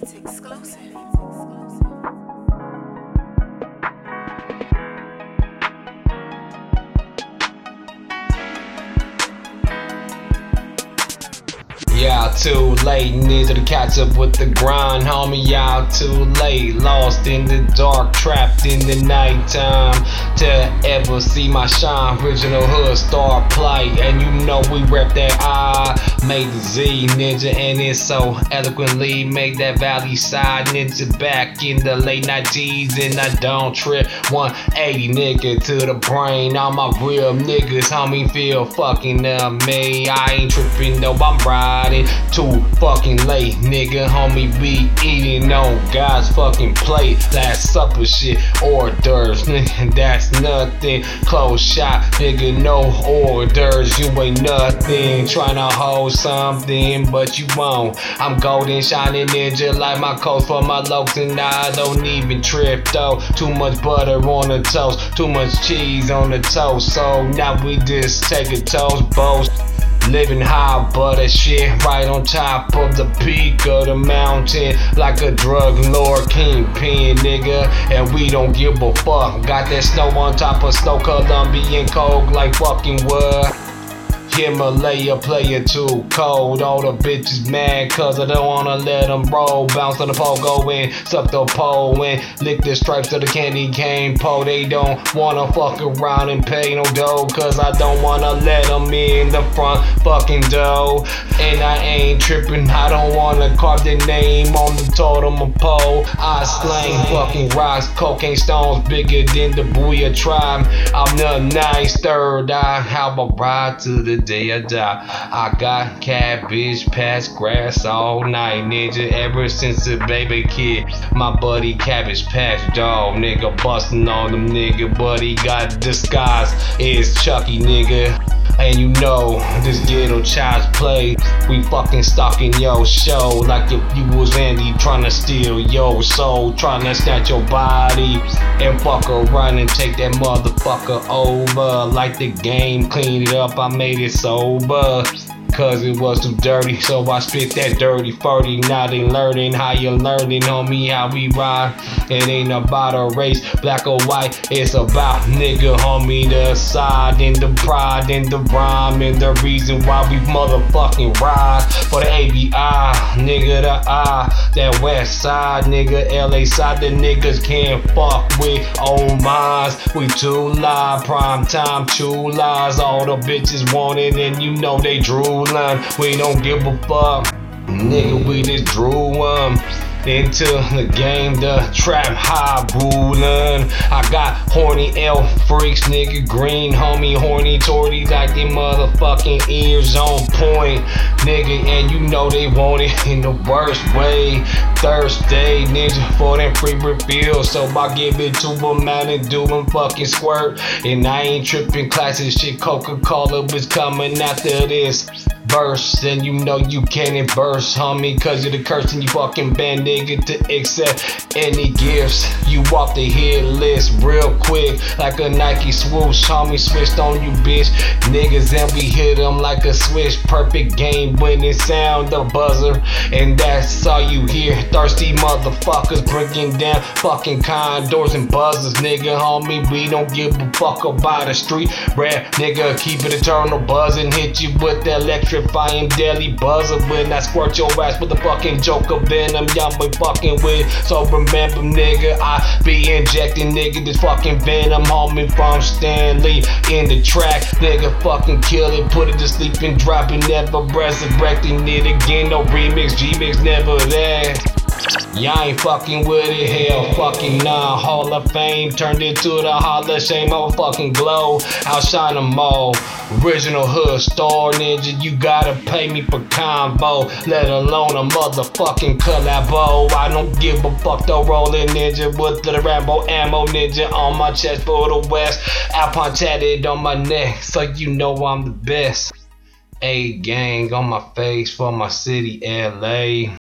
Beats exclusive. Y'all too late, need to catch up with the grind, homie. Y'all too late, lost in the dark, trapped in the nighttime. To ever see my shine, original hood star plight, and you know we rep that I made the Z ninja, and it so eloquently make that valley side ninja back in the late 90s, and I don't trip. 180 nigga to the brain, all my real niggas, homie, feel fucking me. I ain't tripping, no, I'm riding too fucking late, nigga, homie, we eating on God's fucking plate. Last supper shit, hors d'oeuvres, nigga, that's nothing. Close shop, nigga, no orders, you ain't nothing. Tryna hold something, but you won't. I'm golden, shining ninja like my coat for my looks, and I don't even trip though. Too much butter on the toast, too much cheese on the toast, so now we just take a toast, boast. Living high, but that shit right on top of the peak of the mountain, like a drug lord kingpin, nigga, and we don't give a fuck. Got that snow on top of snow, Colombian coke like fucking wood. Himalaya player too cold, all the bitches mad cause I don't wanna let them roll. Bounce on the pole, go in, suck the pole in, lick the stripes of the candy cane pole. They don't wanna fuck around and pay no dough, cause I don't wanna let them in the front fucking door. And I ain't tripping, I don't wanna carve their name on the totem pole. I slang fucking rocks, cocaine stones bigger than the Booyah tribe. I'm the nice third eye, how I ride to the day I die. I got cabbage patch grass all night, ninja, ever since a baby kid. My buddy Cabbage Patch dog, nigga, bustin' on them, nigga, but he got disguise. It's Chucky, nigga. And you know, this ghetto child's play. We fucking stalking your show like if you was Andy tryna steal your soul, tryna snatch your body and fuck around and take that motherfucker over. Like the game, clean it up, I made it sober, cause it was too dirty, so I spit that dirty 40. Now they learning how you learning, homie, how we ride. It ain't about a race, black or white, it's about, nigga, homie, the side and the pride and the rhyme and the reason why we motherfucking ride for the ABI, nigga, the I, that west side, nigga, LA side, the niggas can't fuck with old minds. We too live, prime time, true lies, all the bitches want it and you know they drool. We don't give a fuck, nigga, we just drew into the game, the trap high ruling. I got horny elf freaks, nigga, green homie, horny torty like they motherfucking ears on point, nigga, and you know they want it in the worst way. Thursday, ninja, for them free refills, so I give it to them out and do them fucking squirt. And I ain't tripping, classic shit, Coca-Cola was coming after this verse, and you know you can't verse, homie, cause you're the curse and you fucking banned, nigga, to accept any gifts. You off the hit list real quick like a Nike swoosh, homie, switched on you bitch niggas and we hit them like a switch. Perfect game winning sound, the buzzer, and that's all you hear. Thirsty motherfuckers breaking down fucking condors and buzzers, nigga, homie, we don't give a fuck about the street rap, nigga, keep it eternal buzzing, hit you with the electrifying deadly buzzer when I squirt your ass with the fucking Joker venom y'all be fucking with. So remember, nigga, I be injecting, nigga, this fucking venom, homie, from Stanley in the track, nigga, fucking kill it, put it to sleep and drop it, never resurrecting it again, no remix, G-Mix, never that. Y'all ain't fucking with it, hell fucking nah. Hall of Fame turned into the Hall of Shame, oh fucking glow. Outshine them all. Original hood star, ninja, you gotta pay me for combo, let alone a motherfucking collabo. I don't give a fuck though, rolling ninja with the Rambo ammo, ninja on my chest for the west. Alpine tatted on my neck, so you know I'm the best. A gang on my face for my city, LA.